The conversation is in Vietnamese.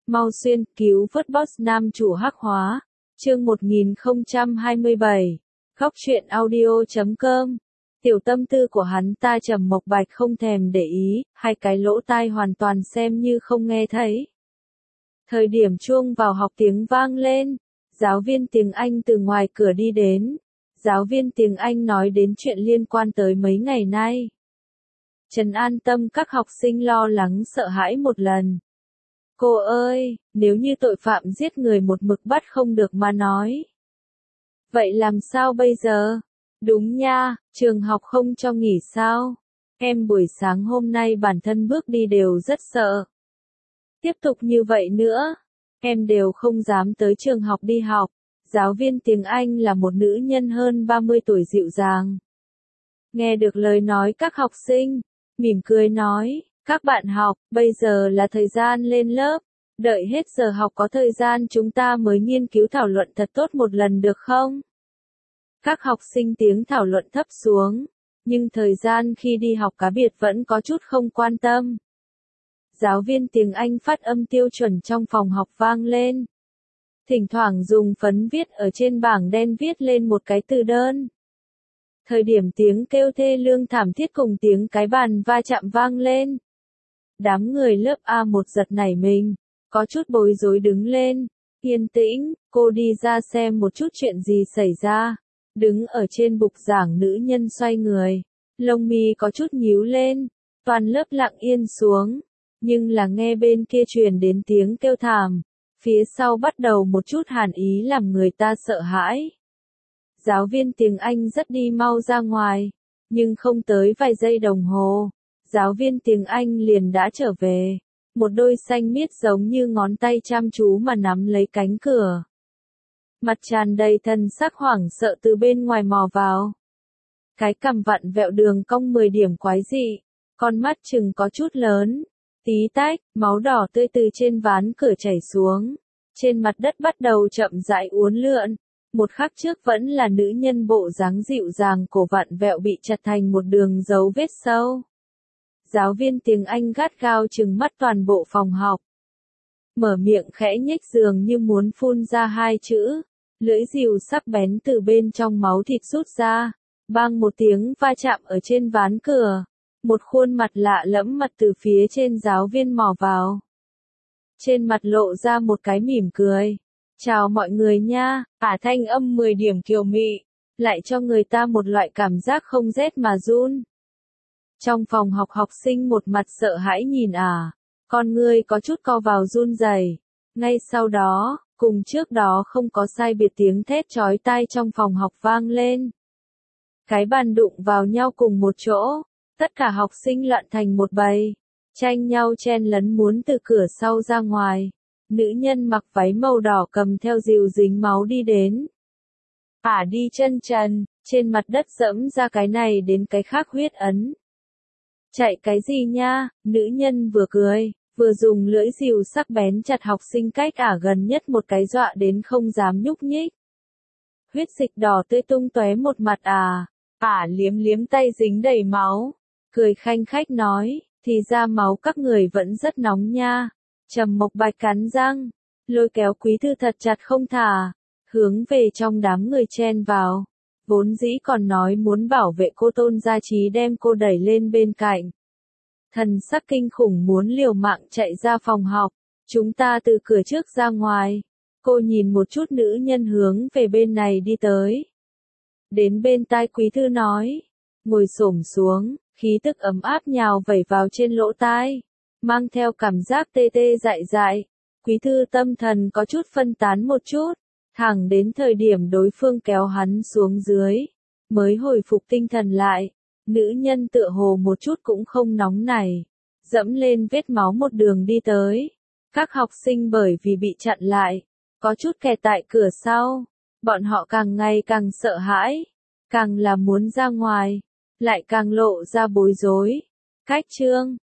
Mau xuyên, cứu vớt boss nam chủ hắc hóa. Chương 1027. Góc truyện audio.com. Tiểu tâm tư của hắn ta Trầm Mộc Bạch không thèm để ý, hai cái lỗ tai hoàn toàn xem như không nghe thấy. Thời điểm chuông vào học tiếng vang lên, giáo viên tiếng Anh từ ngoài cửa đi đến. Giáo viên tiếng Anh nói đến chuyện liên quan tới mấy ngày nay. Trấn an tâm các học sinh lo lắng sợ hãi một lần. Cô ơi, nếu như tội phạm giết người một mực bắt không được mà nói. Vậy làm sao bây giờ? Đúng nha, trường học không cho nghỉ sao? Em buổi sáng hôm nay bản thân bước đi đều rất sợ. Tiếp tục như vậy nữa, em đều không dám tới trường học đi học. Giáo viên tiếng Anh là một nữ nhân hơn 30 tuổi dịu dàng. Nghe được lời nói các học sinh, mỉm cười nói, các bạn học, bây giờ là thời gian lên lớp. Đợi hết giờ học có thời gian chúng ta mới nghiên cứu thảo luận thật tốt một lần được không? Các học sinh tiếng thảo luận thấp xuống, nhưng thời gian khi đi học cá biệt vẫn có chút không quan tâm. Giáo viên tiếng Anh phát âm tiêu chuẩn trong phòng học vang lên. Thỉnh thoảng dùng phấn viết ở trên bảng đen viết lên một cái từ đơn. Thời điểm tiếng kêu thê lương thảm thiết cùng tiếng cái bàn va chạm vang lên. Đám người lớp A1 giật nảy mình, có chút bối rối đứng lên. Yên tĩnh, cô đi ra xem một chút chuyện gì xảy ra. Đứng ở trên bục giảng nữ nhân xoay người, lông mi có chút nhíu lên, toàn lớp lặng yên xuống, nhưng là nghe bên kia truyền đến tiếng kêu thảm, phía sau bắt đầu một chút hàn ý làm người ta sợ hãi. Giáo viên tiếng Anh rất đi mau ra ngoài, nhưng không tới vài giây đồng hồ, giáo viên tiếng Anh liền đã trở về, một đôi xanh miết giống như ngón tay chăm chú mà nắm lấy cánh cửa. Mặt tràn đầy thần sắc hoảng sợ từ bên ngoài mò vào. Cái cằm vặn vẹo đường cong 10 điểm quái dị, con mắt chừng có chút lớn, tí tách, máu đỏ tươi từ trên ván cửa chảy xuống. Trên mặt đất bắt đầu chậm rãi uốn lượn, một khắc trước vẫn là nữ nhân bộ dáng dịu dàng cổ vặn vẹo bị chặt thành một đường dấu vết sâu. Giáo viên tiếng Anh gắt gao trừng mắt toàn bộ phòng học. Mở miệng khẽ nhếch dường như muốn phun ra hai chữ. Lưỡi rìu sắc bén từ bên trong máu thịt rút ra, bang một tiếng va chạm ở trên ván cửa. Một khuôn mặt lạ lẫm mặt từ phía trên giáo viên mò vào. Trên mặt lộ ra một cái mỉm cười. Chào mọi người nha, thanh âm 10 điểm kiều mị, lại cho người ta một loại cảm giác không rét mà run. Trong phòng học học sinh một mặt sợ hãi nhìn con ngươi có chút co vào run rẩy. Ngay sau đó, cùng trước đó không có sai biệt tiếng thét chói tai trong phòng học vang lên. Cái bàn đụng vào nhau cùng một chỗ, tất cả học sinh loạn thành một bầy, tranh nhau chen lấn muốn từ cửa sau ra ngoài. Nữ nhân mặc váy màu đỏ cầm theo rìu dính máu đi đến. Đi chân trần, trên mặt đất dẫm ra cái này đến cái khác huyết ấn. Chạy cái gì nha, nữ nhân vừa cười, vừa dùng lưỡi rìu sắc bén chặt học sinh cách gần nhất một cái dọa đến không dám nhúc nhích. Huyết dịch đỏ tươi tung tóe một mặt liếm liếm tay dính đầy máu, cười khanh khách nói, thì ra máu các người vẫn rất nóng nha. Trầm Mộc Bạch cắn răng, lôi kéo Quý Thư thật chặt không thả, hướng về trong đám người chen vào. Vốn dĩ còn nói muốn bảo vệ cô Tôn Gia Trí đem cô đẩy lên bên cạnh. Thần sắc kinh khủng muốn liều mạng chạy ra phòng học, chúng ta từ cửa trước ra ngoài. Cô nhìn một chút nữ nhân hướng về bên này đi tới. Đến bên tai Quý Thư nói, ngồi xổm xuống, khí tức ấm áp nhào vẩy vào trên lỗ tai, mang theo cảm giác tê tê dại dại. Quý Thư tâm thần có chút phân tán một chút, thẳng đến thời điểm đối phương kéo hắn xuống dưới, mới hồi phục tinh thần lại. Nữ nhân tựa hồ một chút cũng không nóng nảy, dẫm lên vết máu một đường đi tới. Các học sinh bởi vì bị chặn lại, có chút kẹt tại cửa sau, bọn họ càng ngày càng sợ hãi, càng là muốn ra ngoài, lại càng lộ ra bối rối. Cách chương